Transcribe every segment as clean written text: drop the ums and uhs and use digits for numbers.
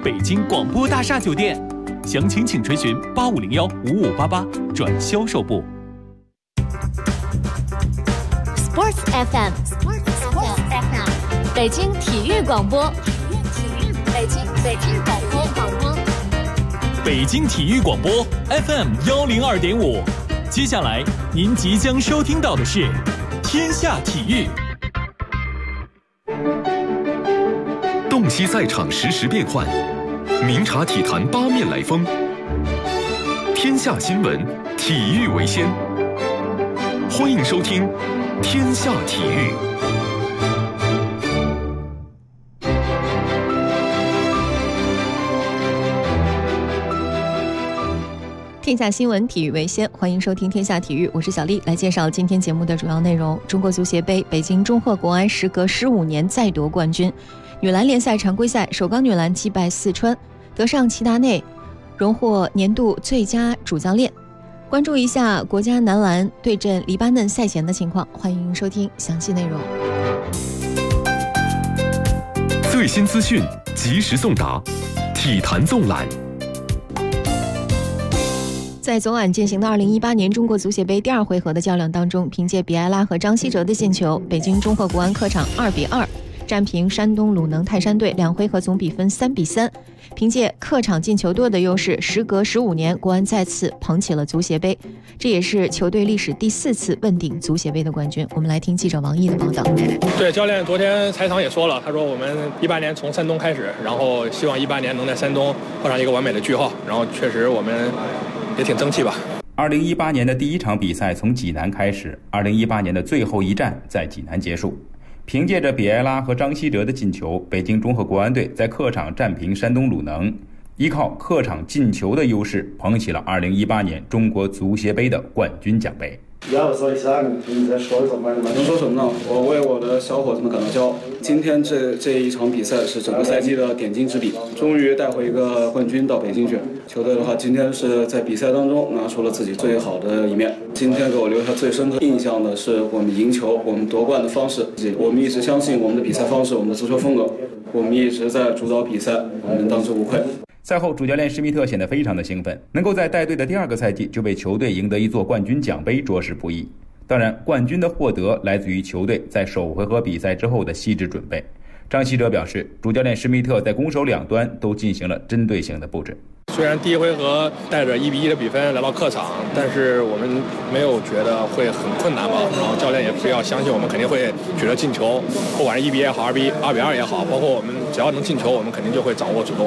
北京广播大厦酒店，详情请垂询85015588转销售部。 Sports FM， 北京体育广播，北京广播， 北京体育广播 FM102.5。接下来您即将收听到的是天下体育。 洞悉赛场实时变幻，明察体坛八面来风。天下新闻，体育为先。欢迎收听天下体育。 天下新闻，体育为先，欢迎收听天下体育，我是小丽，来介绍今天节目的主要内容。中国足协杯，北京中赫国安时隔15年再夺冠军。女篮联赛常规赛，首钢女篮击败四川，德尚齐达内荣获年度最佳主教练。关注一下国家男篮对阵黎巴嫩赛前的情况，欢迎收听详细内容。 最新资讯，及时送达，体坛纵览。 在昨晚进行的2018年中国足协杯第2回合的较量当中，凭借比埃拉和张稀哲的进球，北京中赫国安客场2-2战平山东鲁能泰山队，2回合总比分3-3。凭借客场进球多的优势，时隔15年，国安再次捧起了足协杯，这也是球队历史第4次问鼎足协杯的冠军。我们来听记者王毅的报道。 对，教练昨天采访也说了，他说我们18年从山东开始，然后希望18年能在山东画上一个完美的句号，然后确实我们也挺争气吧。 2018年的第一场比赛从济南开始，2018年的最后一战在济南结束。凭借着比埃拉和张稀哲的进球，北京中赫国安队在客场战平山东鲁能，依靠客场进球的优势，捧起了2018年中国足协杯的冠军奖杯。 能说什么呢？我为我的小伙子们感到骄傲。今天这一场比赛是整个赛季的点睛之笔，终于带回一个冠军到北京去。球队的话，今天是在比赛当中拿出了自己最好的一面。今天给我留下最深刻印象的是我们赢球、我们夺冠的方式。我们一直相信我们的比赛方式、我们的足球风格，我们一直在主导比赛，我们当之无愧。 赛后，主教练施密特显得非常的兴奋，能够在带队的第2个赛季就为球队赢得一座冠军奖杯，着实不易。当然，冠军的获得来自于球队在首回合比赛之后的细致准备。张稀哲表示，主教练施密特在攻守两端都进行了针对性的布置。 虽然第一回合带着1-1的比分来到客场，但是我们没有觉得会很困难吧。然后教练也非要相信我们肯定会取得进球，不管是1-1也好，2-2也好，包括我们只要能进球，我们肯定就会掌握主动。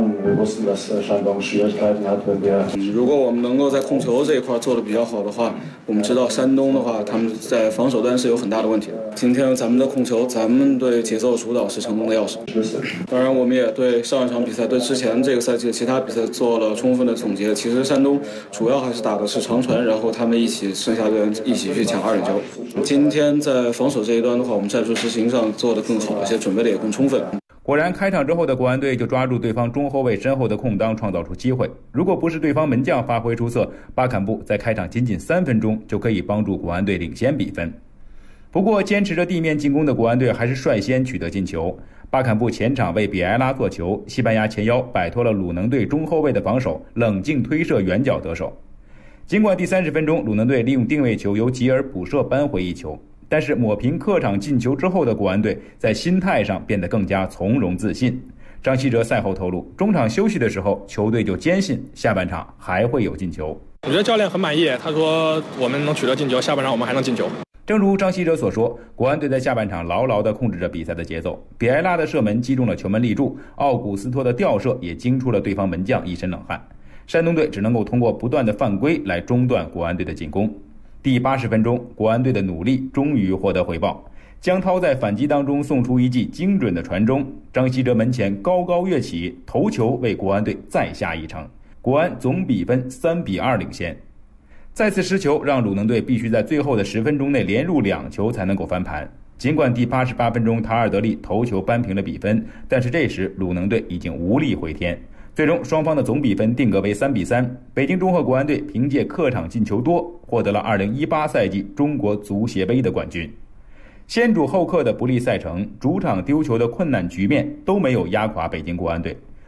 如果我们能够在控球这一块做得比较好的话，我们知道山东的话，他们在防守端是有很大的问题的。今天咱们的控球，咱们对节奏主导是成功的钥匙。当然，我们也对上一场比赛、对之前这个赛季的其他比赛做了充分的总结。其实山东主要还是打的是长传，然后他们剩下的人一起去抢2点球。今天在防守这一端的话，我们战术执行上做得更好，而且准备的也更充分。 果然，开场之后的国安队就抓住对方中后卫身后的空当，创造出机会。如果不是对方门将发挥出色，巴坎布在开场仅3分钟就可以帮助国安队领先比分。不过，坚持着地面进攻的国安队还是率先取得进球。巴坎布前场为比埃拉做球，西班牙前腰摆脱了鲁能队中后卫的防守，冷静推射远角得手。尽管第30分钟鲁能队利用定位球由吉尔补射扳回一球，但是抹平客场进球之后的国安队在心态上变得更加从容自信。张稀哲赛后透露，中场休息的时候，球队就坚信下半场还会有进球。 我觉得教练很满意，他说我们能取得进球，下半场我们还能进球。 正如张稀哲所说，国安队在下半场牢牢地控制着比赛的节奏，比埃拉的射门击中了球门立柱，奥古斯托的吊射也惊出了对方门将一身冷汗。山东队只能够通过不断的犯规来中断国安队的进攻。第80分钟，国安队的努力终于获得回报。江涛在反击当中送出一记精准的传中，张稀哲门前高高跃起，头球为国安队再下一城，国安总比分3-2领先。再次失球让鲁能队必须在最后的10分钟内连入2球才能够翻盘。尽管第88分钟塔尔德利头球扳平了比分，但是这时鲁能队已经无力回天。最终双方的总比分定格为3-3。北京中赫国安队凭借客场进球多，获得了2018赛季中国足协杯的冠军。先主后客的不利赛程，主场丢球的困难局面都没有压垮北京国安队。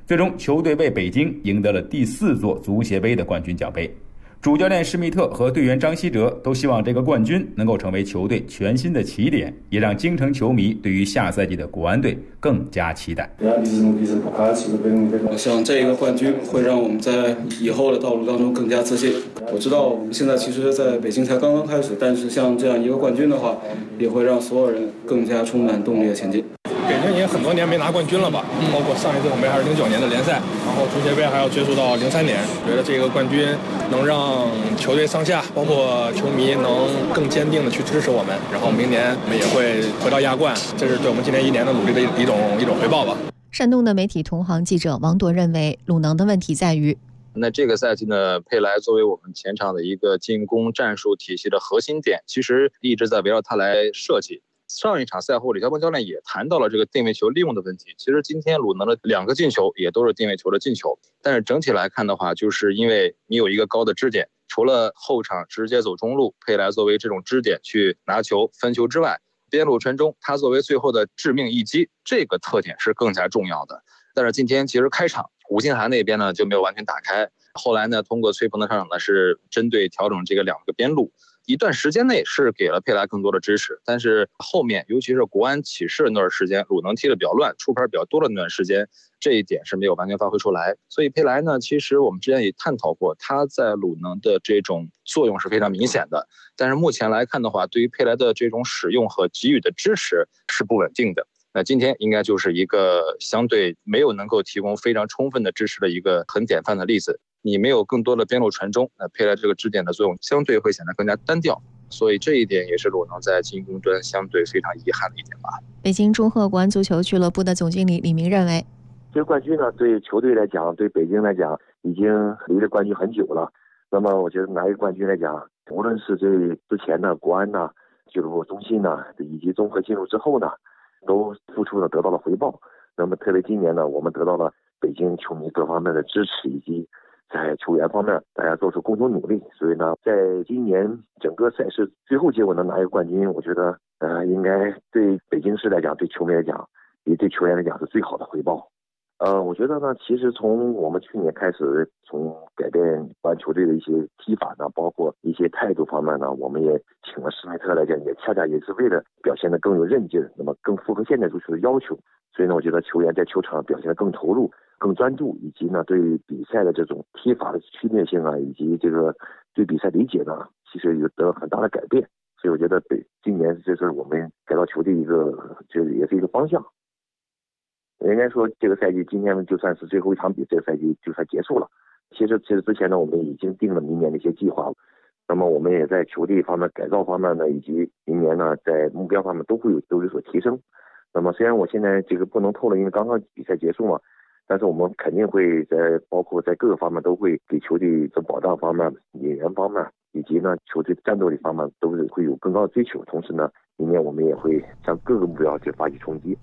最终球队为北京赢得了第4座足协杯的冠军奖杯。主教练施密特和队员张稀哲都希望这个冠军能够成为球队全新的起点，也让京城球迷对于下赛季的国安队更加期待。 我想这个冠军会让我们在以后的道路当中更加自信。我知道我们现在其实在北京才刚刚开始，但是像这样一个冠军的话，也会让所有人更加充满动力的前进。 北京也很多年没拿冠军了吧，包括上一次我们还是09年的联赛，然后足协杯还要追溯到03年。觉得这个冠军能让球队上下包括球迷能更坚定的去支持我们，然后明年我们也会回到亚冠，这是对我们今年1年的努力的一种回报吧。 山东的媒体同行记者王铎认为，鲁能的问题在于， 那这个赛季呢，佩莱作为我们前场的一个进攻战术体系的核心点，其实一直在围绕他来设计。上一场赛后，李霄鹏教练也谈到了这个定位球利用的问题。其实今天鲁能的2个进球也都是定位球的进球，但是整体来看的话，就是因为你有一个高的支点，除了后场直接走中路，佩莱作为这种支点去拿球分球之外，边路传中，他作为最后的致命一击，这个特点是更加重要的。但是今天其实开场吴兴涵那边呢就没有完全打开，后来呢通过崔鹏的上场呢是针对调整这个2个边路，一段时间内是给了佩莱更多的支持，但是后面尤其是国安起势那段时间，鲁能踢得比较乱，出牌比较多的那段时间，这一点是没有完全发挥出来。所以佩莱呢，其实我们之前也探讨过，他在鲁能的这种作用是非常明显的，但是目前来看的话，对于佩莱的这种使用和给予的支持是不稳定的。那今天应该就是一个相对没有能够提供非常充分的支持的一个很典范的例子。你没有更多的边路传中，那佩莱这个支点的作用相对会显得更加单调，所以这一点也是鲁能在进攻端相对非常遗憾的一点吧。 北京中赫国安足球俱乐部的总经理李明认为， 这个冠军呢，对球队来讲，对北京来讲，已经离着冠军很久了。那么我觉得拿一个冠军来讲，无论是对之前的国安呢、俱乐部中心呢，以及综合进入之后呢，都付出了得到了回报。那么特别今年呢，我们得到了北京球迷各方面的支持，以及在球员方面大家做出共同努力，所以呢，在今年整个赛事最后结果能拿一个冠军，我觉得应该对北京市来讲，对球迷来讲，也对球员来讲是最好的回报。我觉得呢，其实从我们去年开始，从改变国安球队的一些踢法呢，包括一些态度方面呢，我们也请了施密特来讲，也恰恰也是为了表现得更有韧劲，那么更符合现代足球的要求。所以呢，我觉得球员在球场表现得更投入、更专注，以及呢对比赛的这种踢法的区别性啊，以及这个对比赛理解呢，其实有得到很大的改变。所以我觉得今年这是我们改造球队一个，这也是一个方向。应该说这个赛季今天就算是最后一场比，这个赛季就算结束了。其实之前呢，我们已经定了明年的一些计划了。那么我们也在球队方面、改造方面呢，以及明年呢在目标方面都有所提升。那么虽然我现在这个不能透露，因为刚刚比赛结束嘛，但是我们肯定会包括在各个方面都会给球队的保障方面、引援方面，以及呢球队战斗力方面都是会有更高的追求。同时呢，明年我们也会向各个目标去发起冲击。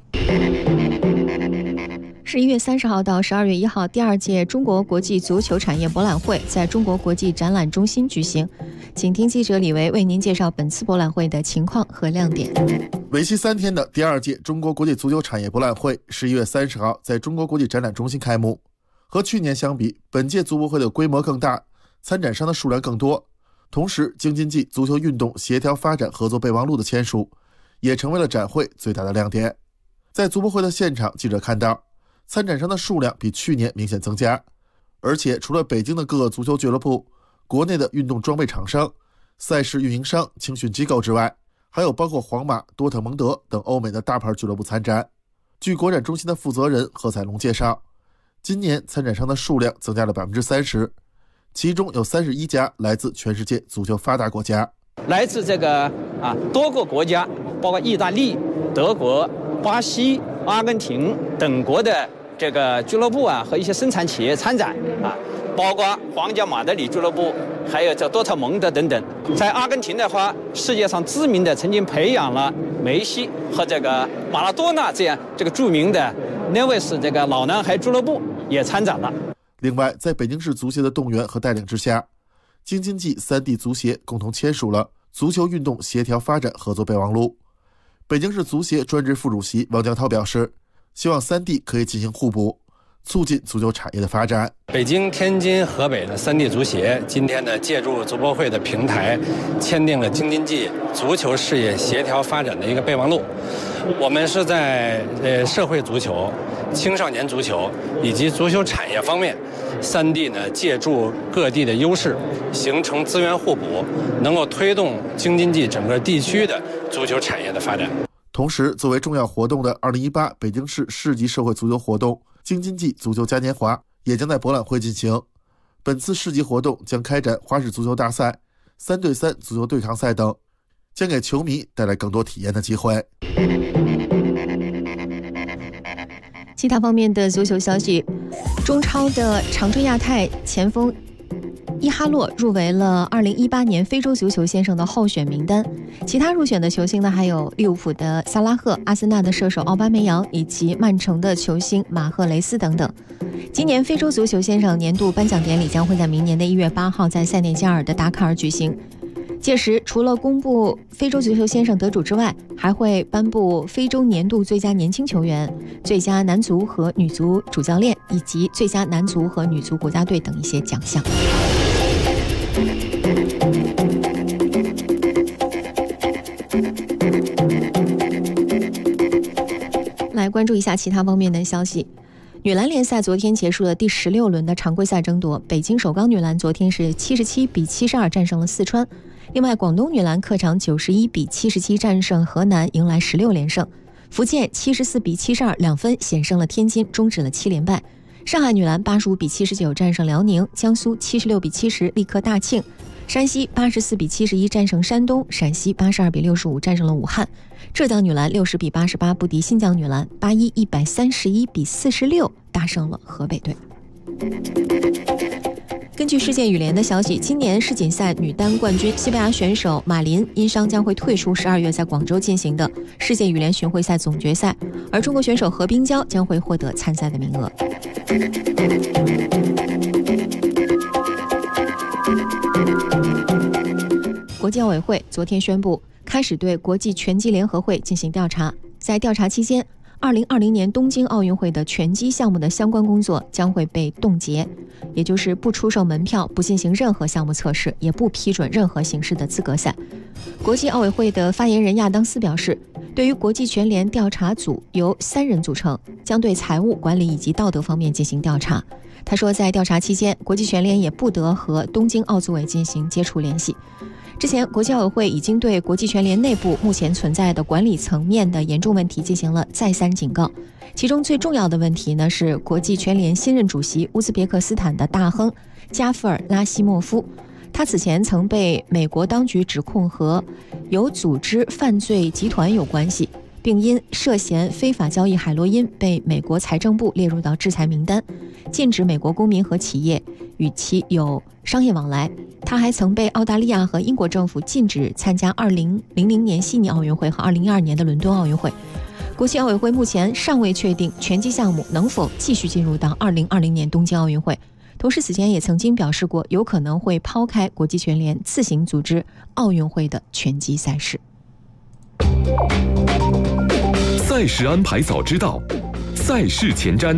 11月30号到12月1号，第2届中国国际足球产业博览会在中国国际展览中心举行。请听记者李维为您介绍本次博览会的情况和亮点。 为期3天的第2届中国国际足球产业博览会11月30号在中国国际展览中心开幕。和去年相比，本届足博会的规模更大，参展商的数量更多。同时，京津冀足球运动协调发展合作备忘录的签署，也成为了展会最大的亮点。在足博会的现场，记者看到参展商的数量比去年明显增加，而且除了北京的各个足球俱乐部、国内的运动装备厂商、赛事运营商、青训机构之外，还有包括皇马、多特蒙德等欧美的大牌俱乐部参展。据国展中心的负责人何彩龙介绍，今年参展商的数量增加了30%，其中有31家来自全世界足球发达国家， 来自这个多个国家，包括意大利、德国、巴西、阿根廷等国的这个俱乐部和一些生产企业参展包括皇家马德里俱乐部，还有这多特蒙德等等。在阿根廷的话，世界上知名的曾经培养了梅西和这个马拉多纳这样这个著名的那位是这个老男孩俱乐部也参展了。 另外，在北京市足协的动员和带领之下，京津冀3地足协共同签署了足球运动协调发展合作备忘录。北京市足协专职副主席王江涛表示，希望3地可以进行互补， 促进足球产业的发展。 北京、天津、河北的3地足协今天呢，借助足博会的平台，签订了京津冀足球事业协调发展的一个备忘录。我们是在社会足球、青少年足球以及足球产业方面，3地呢借助各地的优势，形成资源互补，能够推动京津冀整个地区的足球产业的发展。 同时，作为重要活动的2018北京市市级社会足球活动京津冀足球嘉年华也将在博览会进行。本次市级活动将开展花式足球大赛、3对3足球对抗赛等，将给球迷带来更多体验的机会。 其他方面的足球消息，中超的长春亚泰前锋伊哈洛入围了2018年非洲足球先生的候选名单。其他入选的球星呢，还有利物浦的萨拉赫、阿森纳的射手奥巴梅扬以及曼城的球星马赫雷斯等等。今年非洲足球先生年度颁奖典礼将会在明年的1月8号在塞内加尔的达喀尔举行。届时，除了公布非洲足球先生得主之外，还会颁布非洲年度最佳年轻球员、最佳男足和女足主教练以及最佳男足和女足国家队等一些奖项。来关注一下其他方面的消息。女篮联赛昨天结束了第16轮的常规赛争夺，北京首钢女篮昨天是77比72战胜了四川。另外，广东女篮客场91比77战胜河南，迎来16连胜。福建74比722分险胜了天津，终止了7连败。上海女篮85比79战胜辽宁，江苏76比70力克大庆，山西84比71战胜山东，陕西82比65战胜了武汉。浙江女篮60比88不敌新疆女篮，81-131比46大胜了河北队。根据世界羽联的消息，今年世锦赛女单冠军西班牙选手马林因伤将会退出12月在广州进行的世界羽联巡回赛总决赛，而中国选手何冰娇将会获得参赛的名额。国际奥委会昨天宣布开始对国际拳击联合会进行调查，在调查期间，2020年东京奥运会的拳击项目的相关工作将会被冻结，也就是不出售门票，不进行任何项目测试，也不批准任何形式的资格赛。国际奥委会的发言人亚当斯表示，对于国际拳联调查组由3人组成，将对财务管理以及道德方面进行调查。他说，在调查期间，国际拳联也不得和东京奥组委进行接触联系。之前，国际奥委会已经对国际拳联内部目前存在的管理层面的严重问题进行了再三警告。其中最重要的问题呢，是国际拳联新任主席乌兹别克斯坦的大亨加夫尔拉希莫夫。他此前曾被美国当局指控和有组织犯罪集团有关系，并因涉嫌非法交易海洛因被美国财政部列入到制裁名单，禁止美国公民和企业与其有商业往来。他还曾被澳大利亚和英国政府禁止参加2000年悉尼奥运会和2012年的伦敦奥运会。国际奥委会目前尚未确定拳击项目能否继续进入到2020年东京奥运会，同时此前也曾经表示过有可能会抛开国际拳联自行组织奥运会的拳击赛事。 赛事安排早知道，赛事前瞻。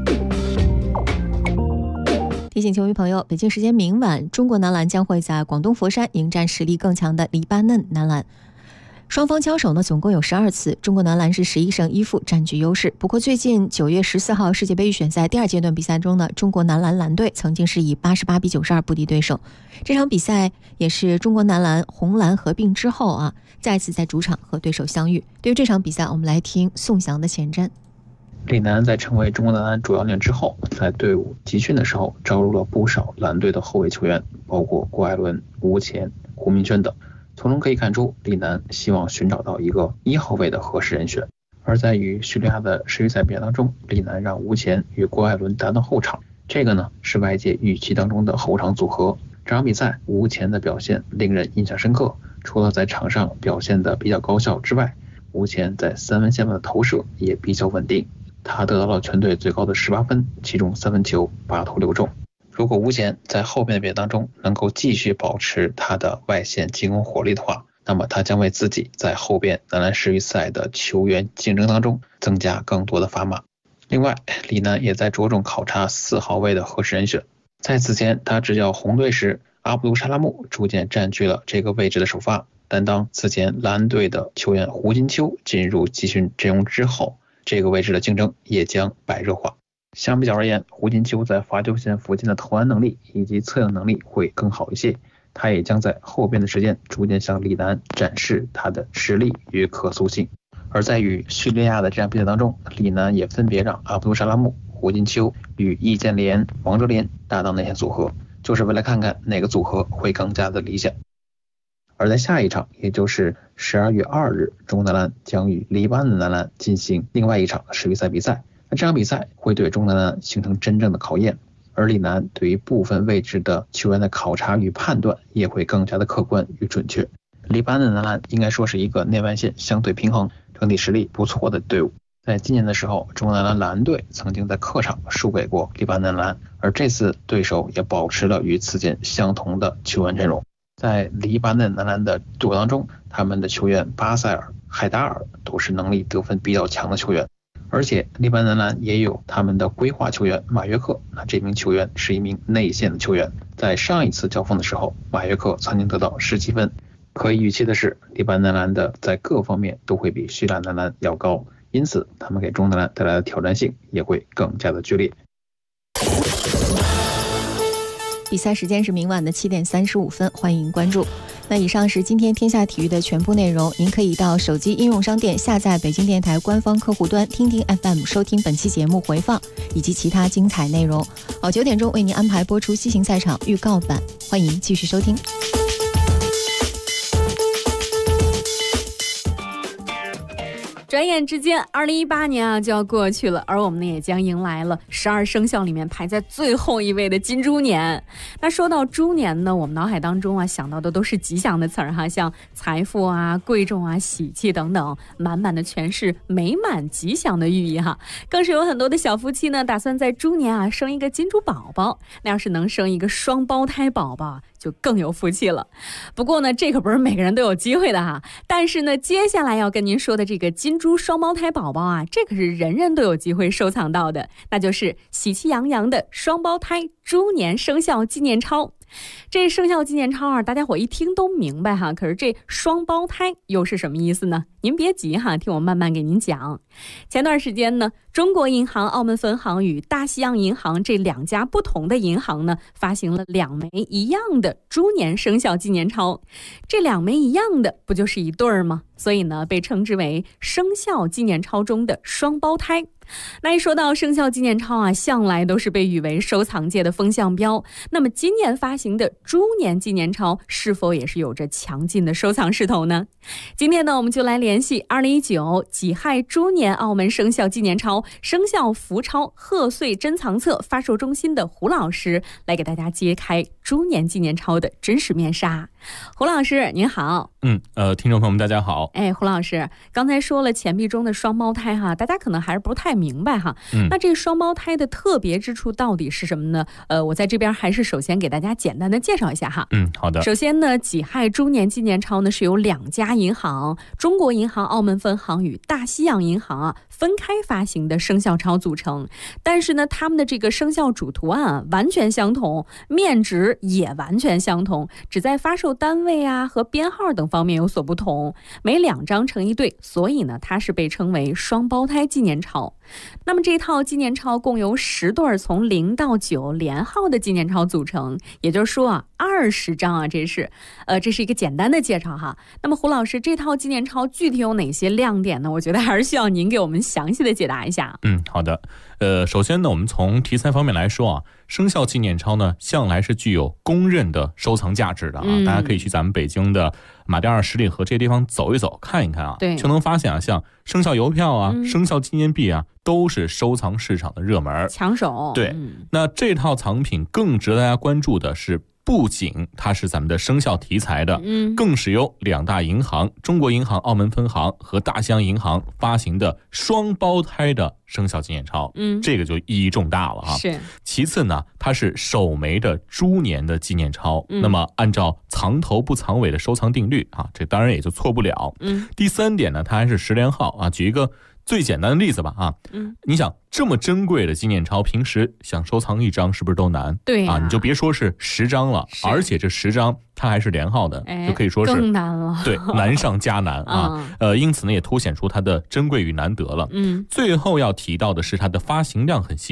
提醒球迷朋友，北京时间明晚，中国男篮将会在广东佛山迎战实力更强的黎巴嫩男篮。双方交手呢，总共有12次，中国男篮是11胜1负，占据优势。不过最近9月14号世界杯预选赛第2阶段比赛中呢，中国男篮蓝队曾经是以88比92不敌对手。这场比赛也是中国男篮红蓝合并之后再次在主场和对手相遇。对于这场比赛，我们来听宋翔的前瞻。 李楠在成为中国男篮主教练之后，在队伍集训的时候招入了不少蓝队的后卫球员，包括郭艾伦、吴前、胡明轩等。从中可以看出，李楠希望寻找到一个1号位的合适人选。而在与叙利亚的世预赛比赛当中，李楠让吴前与郭艾伦搭档后场，这个呢是外界预期当中的后场组合。这场比赛吴前的表现令人印象深刻，除了在场上表现的比较高效之外，吴前在3分线外的投射也比较稳定。他得到了全队最高的18分，其中3分球8投6中。如果吴前在后面的比赛当中能够继续保持他的外线进攻火力的话，那么他将为自己在后边男篮世预赛的球员竞争当中增加更多的砝码。 另外，李楠也在着重考察4号位的合适人选。在此前他执教红队时，阿卜杜沙拉木逐渐占据了这个位置的首发，但当此前蓝队的球员胡金秋进入集训阵容之后，这个位置的竞争也将白热化。相比较而言，胡金秋在罚球线附近的投篮能力以及策应能力会更好一些，他也将在后边的时间逐渐向李楠展示他的实力与可塑性。而在与叙利亚的这场比赛当中，李楠也分别让阿卜杜沙拉木、胡金秋与易建联、王哲林搭档内线组合，就是为了看看哪个组合会更加的理想。而在下一场，也就是12月2日，中南篮将与黎巴嫩男篮进行另外一场世预赛比赛。那这场比赛会对中南篮形成真正的考验，而李楠对于部分位置的球员的考察与判断也会更加的客观与准确。黎巴嫩男篮应该说是一个内外线相对平衡、整体实力不错的队伍。在今年的时候，中南篮蓝队曾经在客场输给过黎巴嫩篮，而这次对手也保持了与此前相同的球员阵容。在黎巴嫩男篮的队伍当中，他们的球员巴塞尔、海达尔都是能力得分比较强的球员，而且黎巴嫩男篮也有他们的规划球员马约克，那这名球员是一名内线的球员，在上一次交锋的时候，马约克曾经得到17分。可以预期的是，黎巴嫩男篮的在各方面都会比叙利亚男篮要高，因此他们给中南篮带来的挑战性也会更加的剧烈。 比赛时间是明晚的7点35分，欢迎关注。那以上是今天天下体育的全部内容，您可以到手机应用商店下载北京电台官方客户端听听 FM 收听本期节目回放以及其他精彩内容。9点钟为您安排播出西行赛场预告版，欢迎继续收听。 转眼之间2018年就要过去了，而我们呢也将迎来了12生肖里面排在最后一位的金猪年。那说到猪年呢，我们脑海当中想到的都是吉祥的词儿像财富贵重喜气等等，满满的全是美满吉祥的寓意更是有很多的小夫妻呢打算在猪年生一个金猪宝宝，那要是能生一个双胞胎宝宝就更有福气了。不过呢，这可不是每个人都有机会的但是呢，接下来要跟您说的这个金猪双胞胎宝宝这可是人人都有机会收藏到的，那就是喜气洋洋的双胞胎猪年生肖纪念钞。这生肖纪念钞大家伙一听都明白可是这双胞胎又是什么意思呢？您别急听我慢慢给您讲。前段时间呢，中国银行澳门分行与大西洋银行这2家不同的银行呢，发行了2枚一样的猪年生肖纪念钞。这2枚一样的不就是一对儿吗？所以呢，被称之为生肖纪念钞中的双胞胎。那一说到生肖纪念钞向来都是被誉为收藏界的风向标。那么今年发行的猪年纪念钞是否也是有着强劲的收藏势头呢？今天呢，我们就来联系2019己亥猪年澳门生肖纪念钞生肖福钞贺岁珍藏册发售中心的胡老师，来给大家揭开猪年纪念钞的真实面纱。胡老师您好。 听众朋友们大家好。 胡老师刚才说了钱币中的双胞胎大家可能还是不太明白那这双胞胎的特别之处到底是什么呢？我在这边还是首先给大家简单的介绍一下好的。 首先呢，己亥猪年纪念钞呢是由2家银行，中国银行澳门分行与大西洋银行分开发行的生肖钞组成，但是呢，他们的这个生肖主图案完全相同，面值也完全相同，只在发售单位和编号等方面有所不同，每2张成一对，所以呢，它是被称为双胞胎纪念钞。那么这套纪念钞共由10对从0到9连号的纪念钞组成，也就是说20张这是一个简单的介绍那么胡老师，这套纪念钞具体有哪些亮点呢？我觉得还是需要您给我们详细的解答一下。 好的。首先呢，我们从题材方面来说生肖纪念钞呢向来是具有公认的收藏价值的大家可以去咱们北京的马甸二十里河这些地方走一走看一看对， 就能发现像生肖邮票生肖纪念币都是收藏市场的热门抢手。 对，那这套藏品更值得大家关注的是，不仅它是咱们的生肖题材的，更是由2大银行中国银行澳门分行和大西洋银行发行的双胞胎的生肖纪念钞，这个就意义重大了是。 其次呢，它是首枚的猪年的纪念钞，那么按照藏头不藏尾的收藏定律这当然也就错不了。第3点呢，它还是10连号举一个最简单的例子吧啊，你想这么珍贵的纪念钞，平时想收藏1张是不是都难？ 对啊，你就别说是10张了，而且这10张它还是连号的，就可以说是更难了。 对，难上加难啊。因此呢，也凸显出它的珍贵与难得了。最后要提到的是它的发行量很稀